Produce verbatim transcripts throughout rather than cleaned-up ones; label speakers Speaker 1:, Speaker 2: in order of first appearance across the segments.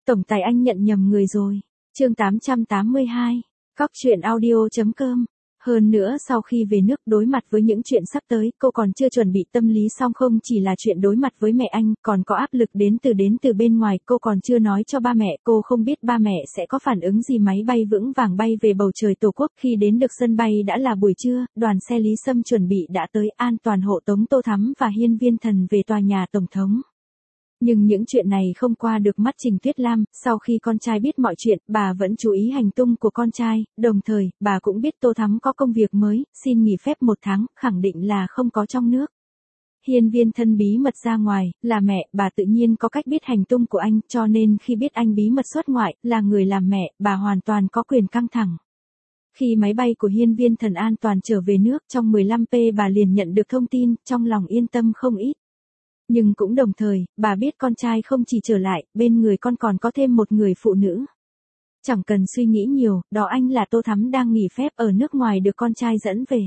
Speaker 1: Tổng tài anh nhận nhầm người rồi. Chương tám trăm tám mươi hai. Cóc truyện audio chấm com. Hơn nữa sau khi về nước đối mặt với những chuyện sắp tới, cô còn chưa chuẩn bị tâm lý xong, không chỉ là chuyện đối mặt với mẹ anh, còn có áp lực đến từ đến từ bên ngoài, cô còn chưa nói cho ba mẹ, cô không biết ba mẹ sẽ có phản ứng gì. Máy bay vững vàng bay về bầu trời Tổ quốc, khi đến được sân bay đã là buổi trưa, đoàn xe Lý Sâm chuẩn bị đã tới, an toàn hộ tống Tô Thắm và Hiên Viên Thần về tòa nhà Tổng thống. Nhưng những chuyện này không qua được mắt Trình Tuyết Lam, sau khi con trai biết mọi chuyện, bà vẫn chú ý hành tung của con trai, đồng thời, bà cũng biết Tô Thắm có công việc mới, xin nghỉ phép một tháng, khẳng định là không có trong nước. Hiên Viên Thân bí mật ra ngoài, là mẹ, bà tự nhiên có cách biết hành tung của anh, cho nên khi biết anh bí mật xuất ngoại, là người làm mẹ, bà hoàn toàn có quyền căng thẳng. Khi máy bay của Hiên Viên Thần an toàn trở về nước, trong mười lăm phút bà liền nhận được thông tin, trong lòng yên tâm không ít. Nhưng cũng đồng thời, bà biết con trai không chỉ trở lại, bên người con còn có thêm một người phụ nữ. Chẳng cần suy nghĩ nhiều, đó anh là Tô Thắm đang nghỉ phép ở nước ngoài được con trai dẫn về.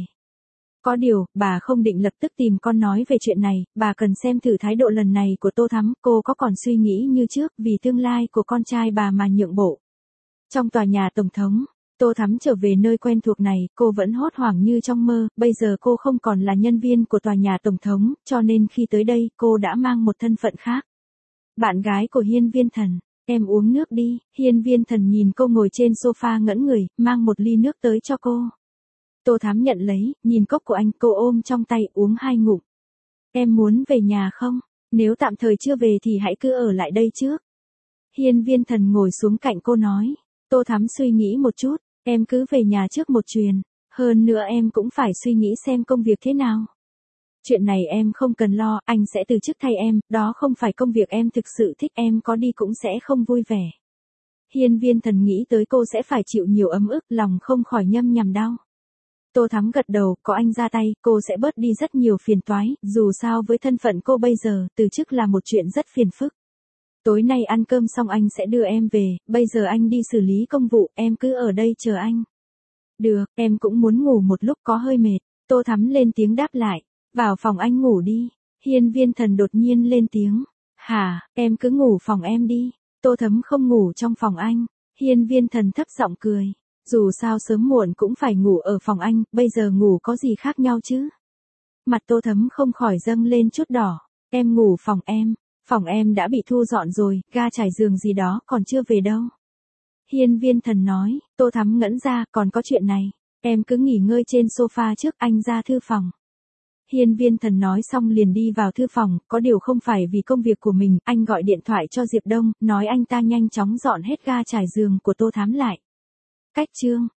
Speaker 1: Có điều, bà không định lập tức tìm con nói về chuyện này, bà cần xem thử thái độ lần này của Tô Thắm, cô có còn suy nghĩ như trước vì tương lai của con trai bà mà nhượng bộ. Trong tòa nhà Tổng thống, Tô Thắm trở về nơi quen thuộc này, cô vẫn hốt hoảng như trong mơ, bây giờ cô không còn là nhân viên của tòa nhà Tổng thống, cho nên khi tới đây, cô đã mang một thân phận khác. Bạn gái của Hiên Viên Thần, em uống nước đi. Hiên Viên Thần nhìn cô ngồi trên sofa ngẩn người, mang một ly nước tới cho cô. Tô Thắm nhận lấy, nhìn cốc của anh, cô ôm trong tay, uống hai ngụm. Em muốn về nhà không? Nếu tạm thời chưa về thì hãy cứ ở lại đây trước. Hiên Viên Thần ngồi xuống cạnh cô nói. Tô Thắm suy nghĩ một chút. Em cứ về nhà trước một chuyến, hơn nữa em cũng phải suy nghĩ xem công việc thế nào. Chuyện này em không cần lo, anh sẽ từ chức thay em, đó không phải công việc em thực sự thích, em có đi cũng sẽ không vui vẻ. Hiên Viên Thần nghĩ tới cô sẽ phải chịu nhiều ấm ức, lòng không khỏi nhâm nhằm đau. Tô Thắm gật đầu, có anh ra tay, cô sẽ bớt đi rất nhiều phiền toái, dù sao với thân phận cô bây giờ, từ chức là một chuyện rất phiền phức. Tối nay ăn cơm xong anh sẽ đưa em về, bây giờ anh đi xử lý công vụ, em cứ ở đây chờ anh. Được, em cũng muốn ngủ một lúc, có hơi mệt. Tô Thắm lên tiếng đáp lại. Vào phòng anh ngủ đi. Hiên Viên Thần đột nhiên lên tiếng. Hả, em cứ ngủ phòng em đi. Tô Thắm không ngủ trong phòng anh. Hiên Viên Thần thấp giọng cười. Dù sao sớm muộn cũng phải ngủ ở phòng anh, bây giờ ngủ có gì khác nhau chứ? Mặt Tô Thắm không khỏi dâng lên chút đỏ. Em ngủ phòng em. Phòng em đã bị thu dọn rồi, ga trải giường gì đó còn chưa về đâu. Hiên Viên Thần nói. Tô Thắm ngẩn ra, còn có chuyện này. Em cứ nghỉ ngơi trên sofa trước, anh ra thư phòng. Hiên Viên Thần nói xong liền đi vào thư phòng, có điều không phải vì công việc của mình, anh gọi điện thoại cho Diệp Đông, nói anh ta nhanh chóng dọn hết ga trải giường của Tô Thắm lại. Cách chương